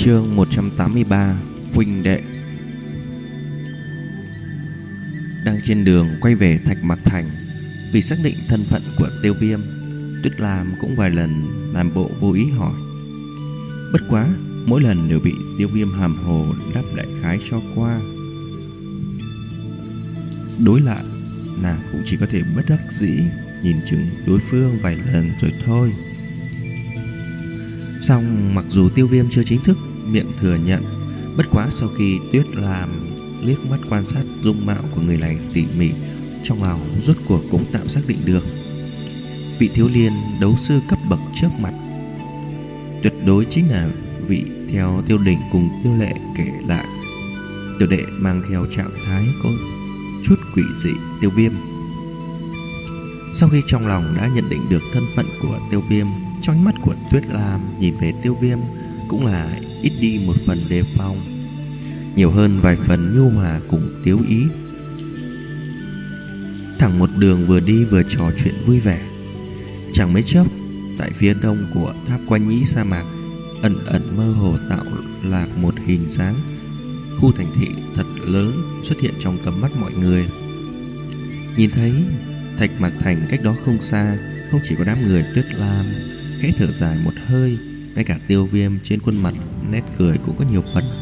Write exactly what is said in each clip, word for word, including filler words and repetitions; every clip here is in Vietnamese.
Chương một trăm tám mươi ba. Huynh đệ. Đang trên đường quay về Thạch Mạc Thành, vì xác định thân phận của Tiêu Viêm, Tuyết Lam cũng vài lần làm bộ vô ý hỏi. Bất quá mỗi lần đều bị Tiêu Viêm hàm hồ đáp đại khái cho qua. Đối lại, nàng cũng chỉ có thể bất đắc dĩ nhìn chừng đối phương vài lần rồi thôi. Song mặc dù Tiêu Viêm chưa chính thức miệng thừa nhận, bất quá sau khi Tuyết Lam liếc mắt quan sát dung mạo của người này tỉ mỉ, trong lòng rốt cuộc cũng tạm xác định được vị thiếu niên đấu sư cấp bậc trước mặt tuyệt đối chính là vị theo Tiêu Đỉnh cùng Tiêu Lệ kể lại. Tiểu đệ mang theo trạng thái có chút quỷ dị Tiêu Viêm. Sau khi trong lòng đã nhận định được thân phận của Tiêu Viêm, trong ánh mắt của Tuyết Lam nhìn về Tiêu Viêm cũng là ít đi một phần đề phòng, nhiều hơn vài phần nhu hòa cùng tiếu ý. Thẳng một đường vừa đi vừa trò chuyện vui vẻ. Chẳng mấy chốc, tại phía đông của tháp Quan Nhĩ sa mạc ẩn ẩn mơ hồ tạo lạc một hình dáng khu thành thị thật lớn xuất hiện trong tầm mắt mọi người. Nhìn thấy Thạch Mạc Thành cách đó không xa, không chỉ có đám người Tuyết Lam khẽ thở dài một hơi, ngay cả Tiêu Viêm trên khuôn mặt nét cười cũng có nhiều phần.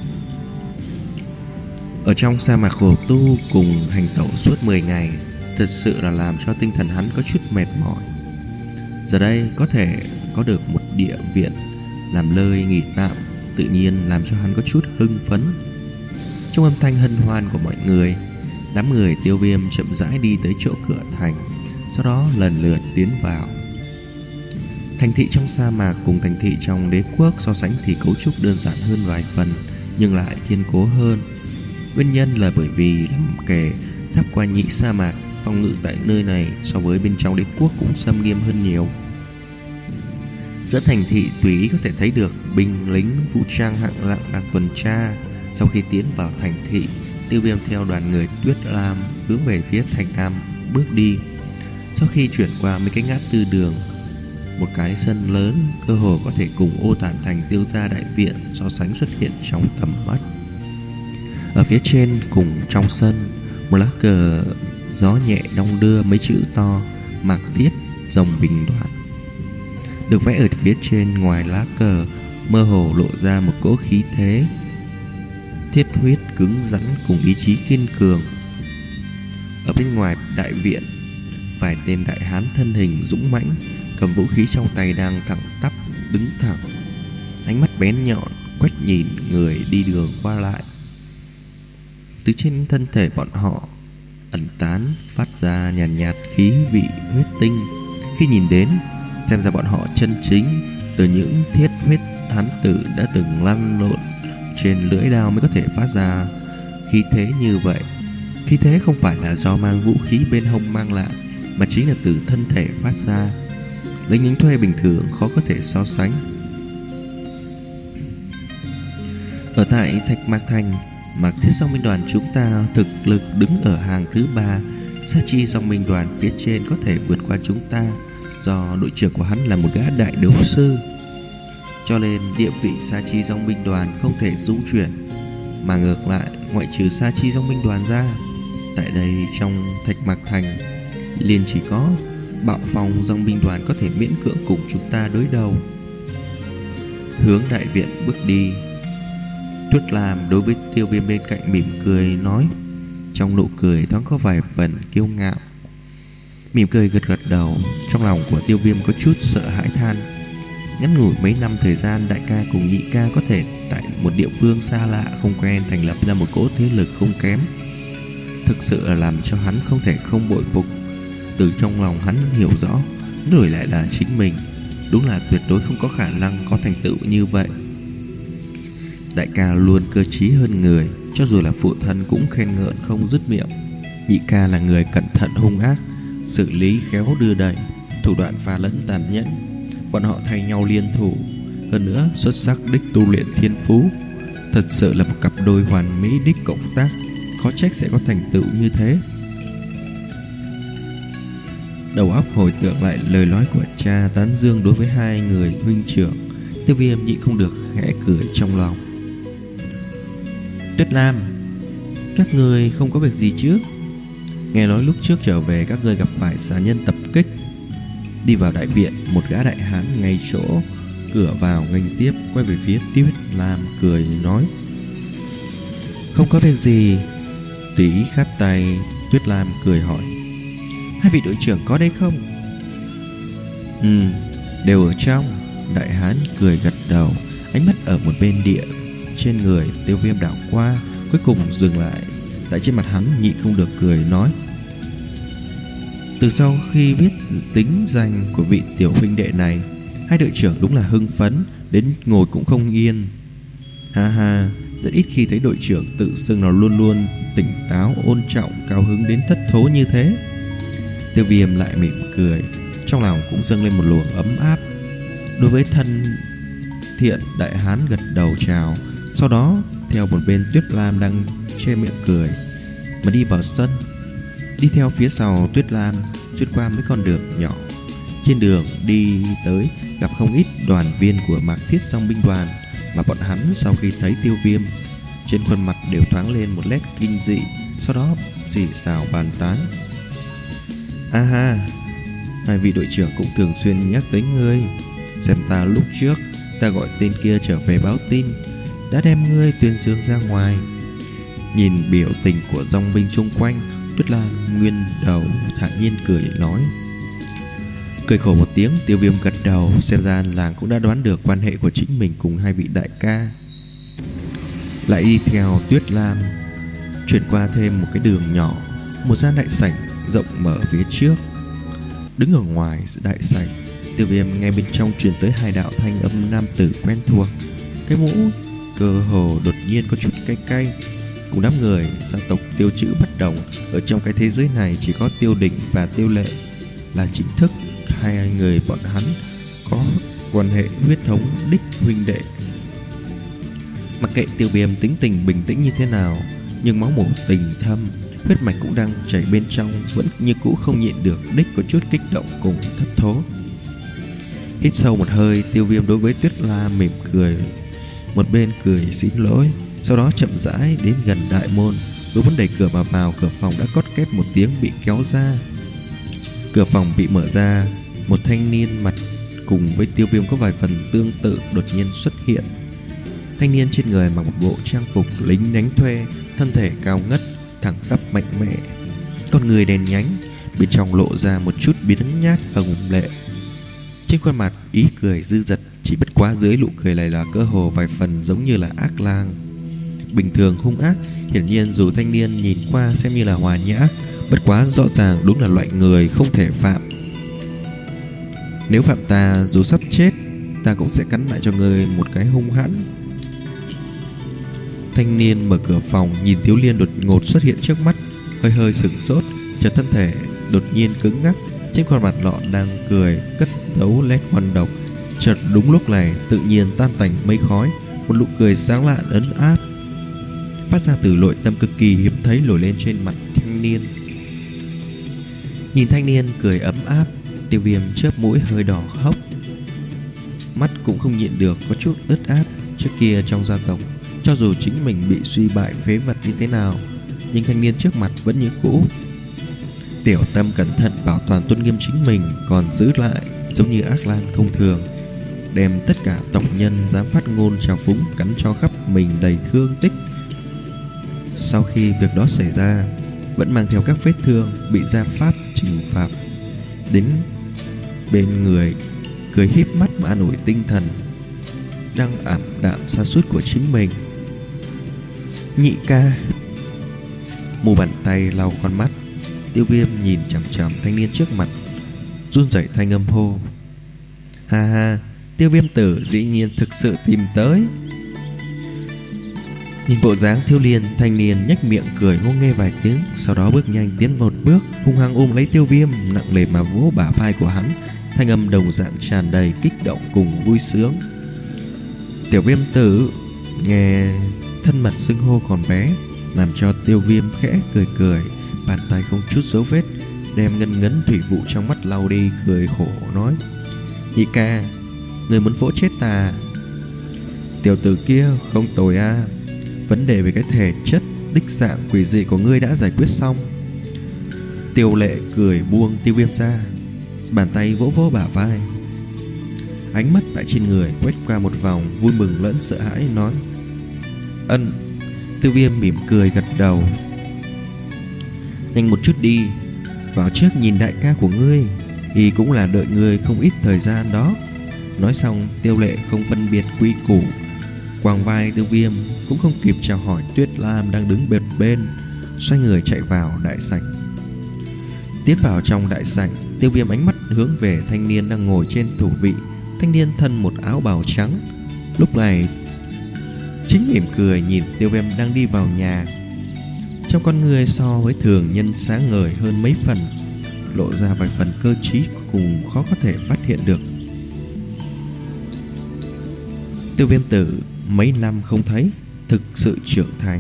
Ở trong sa mạc khổ tu cùng hành tẩu suốt mười ngày, thật sự là làm cho tinh thần hắn có chút mệt mỏi. Giờ đây có thể có được một địa viện làm nơi nghỉ tạm, tự nhiên làm cho hắn có chút hưng phấn. Trong âm thanh hân hoan của mọi người, đám người Tiêu Viêm chậm rãi đi tới chỗ cửa thành, sau đó lần lượt tiến vào. Thành thị trong sa mạc cùng thành thị trong đế quốc so sánh thì cấu trúc đơn giản hơn vài phần, nhưng lại kiên cố hơn. Nguyên nhân là bởi vì nằm kề tháp Quan Nhĩ sa mạc, phòng ngự tại nơi này so với bên trong đế quốc cũng xâm nghiêm hơn nhiều. Giữa thành thị tùy ý có thể thấy được binh lính vũ trang hạng nặng đang tuần tra. Sau khi tiến vào thành thị, Tiêu Viêm theo đoàn người Tuyết Lam hướng về phía thành nam bước đi. Sau khi chuyển qua mấy cái ngã tư đường, một cái sân lớn cơ hồ có thể cùng Ô Tản Thành Tiêu gia đại viện so sánh xuất hiện trong tầm mắt. Ở phía trên cùng trong sân, một lá cờ gió nhẹ đong đưa mấy chữ to Mạc Thiết Dòng Bình Đoàn được vẽ ở phía trên. Ngoài lá cờ mơ hồ lộ ra một cỗ khí thế thiết huyết cứng rắn cùng ý chí kiên cường. Ở bên ngoài đại viện, vài tên đại hán thân hình dũng mãnh cầm vũ khí trong tay đang thẳng tắp đứng thẳng, ánh mắt bén nhọn quét nhìn người đi đường qua lại. Từ trên thân thể bọn họ ẩn tán phát ra nhàn nhạt, nhạt khí vị huyết tinh. Khi nhìn đến, xem ra bọn họ chân chính từ những thiết huyết hán tử đã từng lăn lộn trên lưỡi đao mới có thể phát ra khí thế như vậy. Khí thế không phải là do mang vũ khí bên hông mang lại, mà chính là từ thân thể phát ra. Lính lính thuê bình thường khó có thể so sánh. Ở tại Thạch Mạc Thành, Mạc Thiết Dòng Binh Đoàn chúng ta thực lực đứng ở hàng thứ ba. Sa Chi Dòng Binh Đoàn phía trên có thể vượt qua chúng ta, do đội trưởng của hắn là một gã đại đấu sư, cho nên địa vị Sa Chi Dòng Binh Đoàn không thể dung chuyển. Mà ngược lại, ngoại trừ Sa Chi Dòng Binh Đoàn ra, tại đây trong Thạch Mạc Thành liền chỉ có Bạo Phong Dòng Binh Đoàn có thể miễn cưỡng cùng chúng ta đối đầu. Hướng đại viện bước đi, Tuyết Lam đối với Tiêu Viêm bên cạnh mỉm cười nói, trong nụ cười thoáng có vài phần kiêu ngạo. Mỉm cười gật gật đầu. Trong lòng của Tiêu Viêm có chút sợ hãi than. Ngắn ngủi mấy năm thời gian, đại ca cùng nhị ca có thể tại một địa phương xa lạ không quen thành lập ra một cỗ thế lực không kém, thực sự là làm cho hắn không thể không bội phục. Từ trong lòng hắn hiểu rõ, đổi lại là chính mình đúng là tuyệt đối không có khả năng có thành tựu như vậy. Đại ca luôn cơ trí hơn người, cho dù là phụ thân cũng khen ngợi không dứt miệng. Nhị ca là người cẩn thận hung ác, xử lý khéo đưa đẩy, thủ đoạn pha lẫn tàn nhẫn. Bọn họ thay nhau liên thủ, hơn nữa xuất sắc đích tu luyện thiên phú, thật sự là một cặp đôi hoàn mỹ đích cộng tác, khó trách sẽ có thành tựu như thế. Đầu óc hồi tưởng lại lời nói của cha tán dương đối với hai người huynh trưởng, Tiêu Viêm nhịn không được khẽ cười trong lòng. Tuyết Lam, các người không có việc gì chứ? Nghe nói lúc trước trở về các người gặp phải xà nhân tập kích. Đi vào đại viện, một gã đại hán ngay chỗ cửa vào nghênh tiếp, quay về phía Tuyết Lam cười nói: Không có việc gì. Tí khát tay, Tuyết Lam cười hỏi: Hai vị đội trưởng có đây không? Ừ, đều ở trong. Đại hán cười gật đầu, ánh mắt ở một bên địa trên người Tiêu Viêm đảo qua, cuối cùng dừng lại tại trên mặt hắn, nhịn không được cười nói: Từ sau khi biết tính danh của vị tiểu huynh đệ này, hai đội trưởng đúng là hưng phấn đến ngồi cũng không yên. Ha ha, rất ít khi thấy đội trưởng tự xưng là luôn luôn tỉnh táo, ôn trọng, cao hứng đến thất thố như thế. Tiêu Viêm lại mỉm cười, trong lòng cũng dâng lên một luồng ấm áp. Đối với thân thiện đại hán gật đầu chào, sau đó theo một bên Tuyết Lam đang che miệng cười mà đi vào sân. Đi theo phía sau Tuyết Lam xuyên qua mấy con đường nhỏ. Trên đường đi tới gặp không ít đoàn viên của Mạc Thiết Dòng binh đoàn, mà bọn hắn sau khi thấy Tiêu Viêm, trên khuôn mặt đều thoáng lên một nét kinh dị, sau đó xì xào bàn tán: A ha, hai vị đội trưởng cũng thường xuyên nhắc tới ngươi. Xem ta lúc trước ta gọi tên kia trở về báo tin, đã đem ngươi tuyên dương ra ngoài. Nhìn biểu tình của dòng binh chung quanh, Tuyết Lam nguyên đầu thản nhiên cười nói. Cười khổ một tiếng, Tiêu Viêm gật đầu, xem ra làng cũng đã đoán được quan hệ của chính mình cùng hai vị đại ca. Lại đi theo Tuyết Lam chuyển qua thêm một cái đường nhỏ, một gian đại sảnh rộng mở phía trước. Đứng ở ngoài đại sảnh, Tiêu Viêm nghe bên trong truyền tới hai đạo thanh âm nam tử quen thuộc. Cái mũ cơ hồ đột nhiên có chút cay cay. Cùng đám người gia tộc Tiêu chữ bất đồng, ở trong cái thế giới này chỉ có Tiêu Đình và Tiêu Lệ là chính thức hai người bọn hắn có quan hệ huyết thống đích huynh đệ. Mặc kệ Tiêu Viêm tính tình bình tĩnh như thế nào, nhưng máu mủ tình thâm, huyết mạch cũng đang chảy bên trong, vẫn như cũ không nhịn được đích có chút kích động cùng thất thố. Hít sâu một hơi, Tiêu Viêm đối với Tuyết Lam mỉm cười, một bên cười xin lỗi, sau đó chậm rãi đến gần đại môn. Vừa muốn đẩy cửa mà vào, cửa phòng đã cót két một tiếng bị kéo ra. Cửa phòng bị mở ra, một thanh niên mặt cùng với Tiêu Viêm có vài phần tương tự đột nhiên xuất hiện. Thanh niên trên người mặc một bộ trang phục lính đánh thuê, thân thể cao ngất, thẳng tắp mạnh mẽ, con người đèn nhánh, bên trong lộ ra một chút biến nhát và ngụm lệ. Trên khuôn mặt ý cười dư dật, chỉ bất quá dưới nụ cười này là cơ hồ vài phần giống như là ác lang. Bình thường hung ác, hiển nhiên dù thanh niên nhìn qua xem như là hòa nhã, bất quá rõ ràng đúng là loại người không thể phạm. Nếu phạm ta, dù sắp chết, ta cũng sẽ cắn lại cho ngươi một cái hung hãn. Thanh niên mở cửa phòng, nhìn Thiếu Liên đột ngột xuất hiện trước mắt, hơi hơi sửng sốt, chợt thân thể đột nhiên cứng ngắc, trên khuôn mặt lọ đang cười cất giấu nét ngoan độc. Chợt đúng lúc này tự nhiên tan tành mây khói, một nụ cười sáng lạ ấn áp phát ra từ nội tâm cực kỳ hiếm thấy nổi lên trên mặt thanh niên. Nhìn thanh niên cười ấm áp, Tiêu Viêm chớp mũi hơi đỏ hốc, mắt cũng không nhịn được có chút ướt át. Trước kia trong gia tộc, cho dù chính mình bị suy bại phế vật như thế nào, nhưng thanh niên trước mặt vẫn như cũ. Tiểu tâm cẩn thận bảo toàn tôn nghiêm chính mình, còn giữ lại giống như ác lang thông thường, đem tất cả tộc nhân dám phát ngôn trào phúng cắn cho khắp mình đầy thương tích. Sau khi việc đó xảy ra, vẫn mang theo các vết thương, bị gia pháp trừng phạt. Đến bên người cười híp mắt mà an ủi tinh thần đang ảm đạm sa sút của chính mình. Nhị ca. Mu bàn tay lau con mắt, Tiêu Viêm nhìn chằm chằm thanh niên trước mặt, run rẩy thanh âm hô. Ha ha, Tiêu Viêm tử dĩ nhiên thực sự tìm tới. Nhìn bộ dáng Thiếu Liên, thanh niên nhếch miệng cười ngô nghê vài tiếng, sau đó bước nhanh tiến một bước, hung hăng ôm lấy Tiêu Viêm, nặng nề mà vỗ bả vai của hắn, thanh âm đồng dạng tràn đầy kích động cùng vui sướng. Tiểu Viêm tử. Nghe thân mật xưng hô còn bé, làm cho Tiêu Viêm khẽ cười cười, bàn tay không chút dấu vết đem ngân ngấn thủy vụ trong mắt lau đi, cười khổ nói. Nhị ca, người muốn vỗ chết ta, Tiểu tử kia không tồi a. Vấn đề về cái thể chất đích dạng quỷ dị của ngươi đã giải quyết xong. Tiêu Lệ cười buông Tiêu Viêm ra, bàn tay vỗ vỗ bả vai. Ánh mắt tại trên người quét qua một vòng vui mừng lẫn sợ hãi, nói: Ân. Tiêu Viêm mỉm cười gật đầu. Nhanh một chút đi, vào trước nhìn đại ca của ngươi, y cũng là đợi ngươi không ít thời gian đó. Nói xong, Tiêu Lệ không phân biệt quy củ, quàng vai Tiêu Viêm, cũng không kịp chào hỏi Tuyết Lam đang đứng bệt bên, xoay người chạy vào đại sảnh. Tiến vào trong đại sảnh, Tiêu Viêm ánh mắt hướng về thanh niên đang ngồi trên thủ vị. Thanh niên thân một áo bào trắng, lúc này chính mỉm cười nhìn Tiêu Viêm đang đi vào nhà. Trong con người so với thường nhân sáng ngời hơn mấy phần, lộ ra vài phần cơ trí cùng khó có thể phát hiện được. Tiêu Viêm tử mấy năm không thấy, thực sự trưởng thành.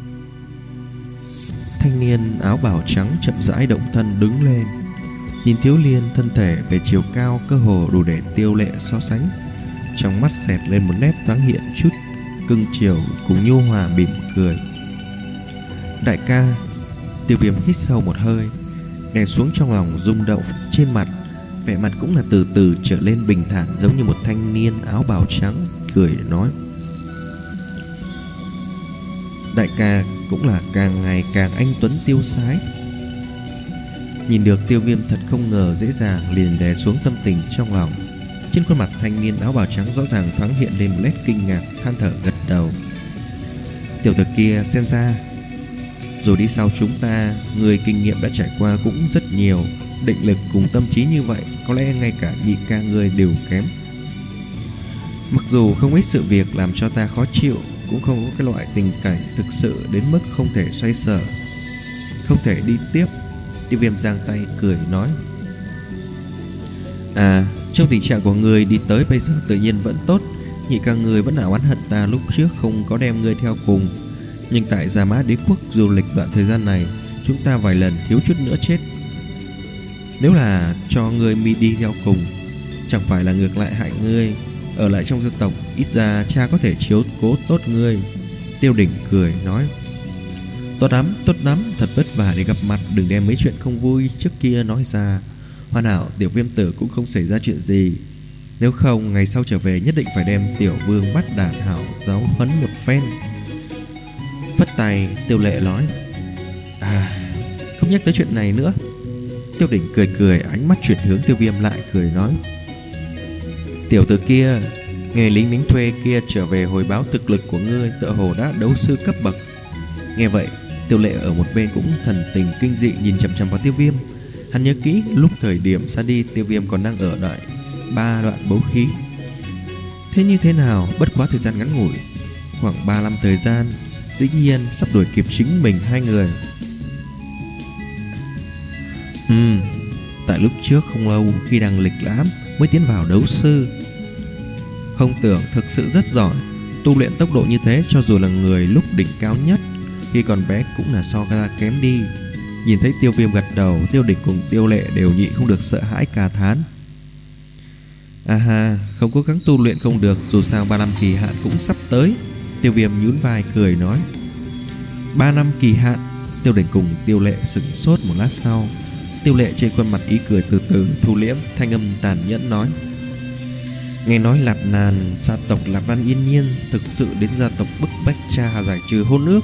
Thanh niên áo bào trắng chậm rãi động thân đứng lên, nhìn Thiếu Liên thân thể về chiều cao cơ hồ đủ để Tiêu Lệ so sánh. Trong mắt xẹt lên một nét thoáng hiện chút cưng chiều cùng nhu hòa, mỉm cười. Đại ca. Tiêu Viêm hít sâu một hơi, đè xuống trong lòng rung động. Trên mặt vẻ mặt cũng là từ từ trở lên bình thản, giống như một thanh niên áo bào trắng, cười nói: Đại ca cũng là càng ngày càng anh tuấn tiêu sái. Nhìn được Tiêu Viêm thật không ngờ dễ dàng, liền đè xuống tâm tình trong lòng. Trên khuôn mặt thanh niên áo bào trắng rõ ràng thoáng hiện lên một nét kinh ngạc, than thở gật đầu. Tiểu tử kia xem ra rồi đi sau chúng ta, người kinh nghiệm đã trải qua cũng rất nhiều, định lực cùng tâm trí như vậy, có lẽ ngay cả nhị ca người đều kém. Mặc dù không ít sự việc làm cho ta khó chịu, cũng không có cái loại tình cảnh thực sự đến mức không thể xoay sở, không thể đi tiếp. Tiêu Viêm giang tay cười nói: À, trong tình trạng của người đi tới bây giờ tự nhiên vẫn tốt. Nhị ca người vẫn ảo oán hận ta lúc trước không có đem ngươi theo cùng, nhưng tại Gia Mã Đế Quốc du lịch đoạn thời gian này, chúng ta vài lần thiếu chút nữa chết. Nếu là cho ngươi mi đi theo cùng, chẳng phải là ngược lại hại ngươi. Ở lại trong dân tộc, ít ra cha có thể chiếu cố tốt ngươi. Tiêu Đỉnh cười nói: Tốt lắm, tốt lắm, thật vất vả để gặp mặt, đừng đem mấy chuyện không vui trước kia nói ra. Hoàn hảo, Tiểu Viêm tử cũng không xảy ra chuyện gì. Nếu không, ngày sau trở về nhất định phải đem Tiểu Vương bắt đàn hảo giáo huấn một phen. Phất tay, Tiêu Lệ nói: À, không nhắc tới chuyện này nữa. Tiêu Đỉnh cười cười, ánh mắt chuyển hướng Tiêu Viêm lại cười nói: Tiểu tử kia, nghề lính lính thuê kia trở về hồi báo thực lực của ngươi, tựa hồ đã đấu sư cấp bậc. Nghe vậy, Tiêu Lệ ở một bên cũng thần tình kinh dị nhìn chằm chằm vào Tiêu Viêm. Hắn nhớ kỹ lúc thời điểm xa đi, Tiêu Viêm còn đang ở đại ba đoạn bấu khí. Thế như thế nào, bất quá thời gian ngắn ngủi, khoảng ba năm thời gian, dĩ nhiên sắp đuổi kịp chính mình hai người. Ừm, tại lúc trước không lâu, khi đang lịch lãm mới tiến vào đấu sư, không tưởng thực sự rất giỏi. Tu luyện tốc độ như thế, cho dù là người lúc đỉnh cao nhất, khi còn bé cũng là so ra kém đi. Nhìn thấy Tiêu Viêm gật đầu, Tiêu Đỉnh cùng Tiêu Lệ đều nhịn không được sợ hãi ca thán: À ha, không cố gắng tu luyện không được, dù sao ba năm kỳ hạn cũng sắp tới. Tiêu Viêm nhún vai cười nói: Ba năm kỳ hạn. Tiêu Đỉnh cùng Tiêu Lệ sửng sốt một lát sau. Tiêu Lệ trên khuôn mặt ý cười từ từ thu liễm, thanh âm tàn nhẫn nói: Nghe nói Lạp Nàn, gia tộc Lạp Lan Yên Nhiên thực sự đến gia tộc bức bách cha giải trừ hôn ước.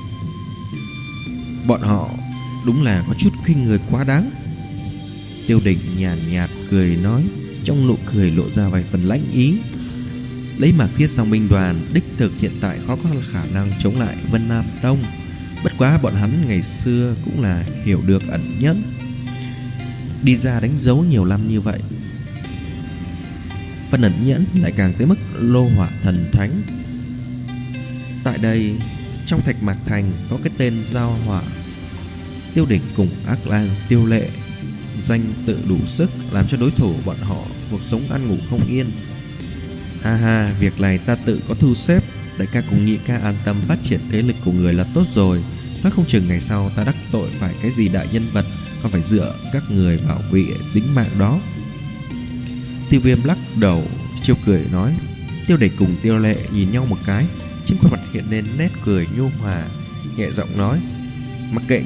Bọn họ đúng là có chút khinh người quá đáng. Tiêu Đỉnh nhàn nhạt, nhạt cười nói, trong nụ cười lộ ra vài phần lãnh ý: Lấy Mạc Thiết Song binh đoàn, đích thực hiện tại khó có khả năng chống lại Vân Nam Tông. Bất quá bọn hắn ngày xưa cũng là hiểu được ẩn nhẫn, đi ra đánh dấu nhiều năm như vậy, phần ẩn nhẫn lại càng tới mức lô hỏa thần thánh. Tại đây, trong Thạch Mạc Thành có cái tên Giao Hỏa. Tiêu Đỉnh cùng Ác Lang, Tiêu Lệ danh tự đủ sức làm cho đối thủ bọn họ cuộc sống ăn ngủ không yên. Ha ha, việc này ta tự có thu xếp. Đại ca cùng nhị ca an tâm phát triển thế lực của người là tốt rồi. Nói không chừng ngày sau ta đắc tội phải cái gì đại nhân vật, còn phải dựa các người bảo vệ tính mạng đó. Tiêu Viêm lắc đầu trêu cười nói: Tiêu Địch cùng Tiêu Lệ nhìn nhau một cái, trên khuôn mặt hiện lên nét cười nhu hòa, nhẹ giọng nói: mặc kệ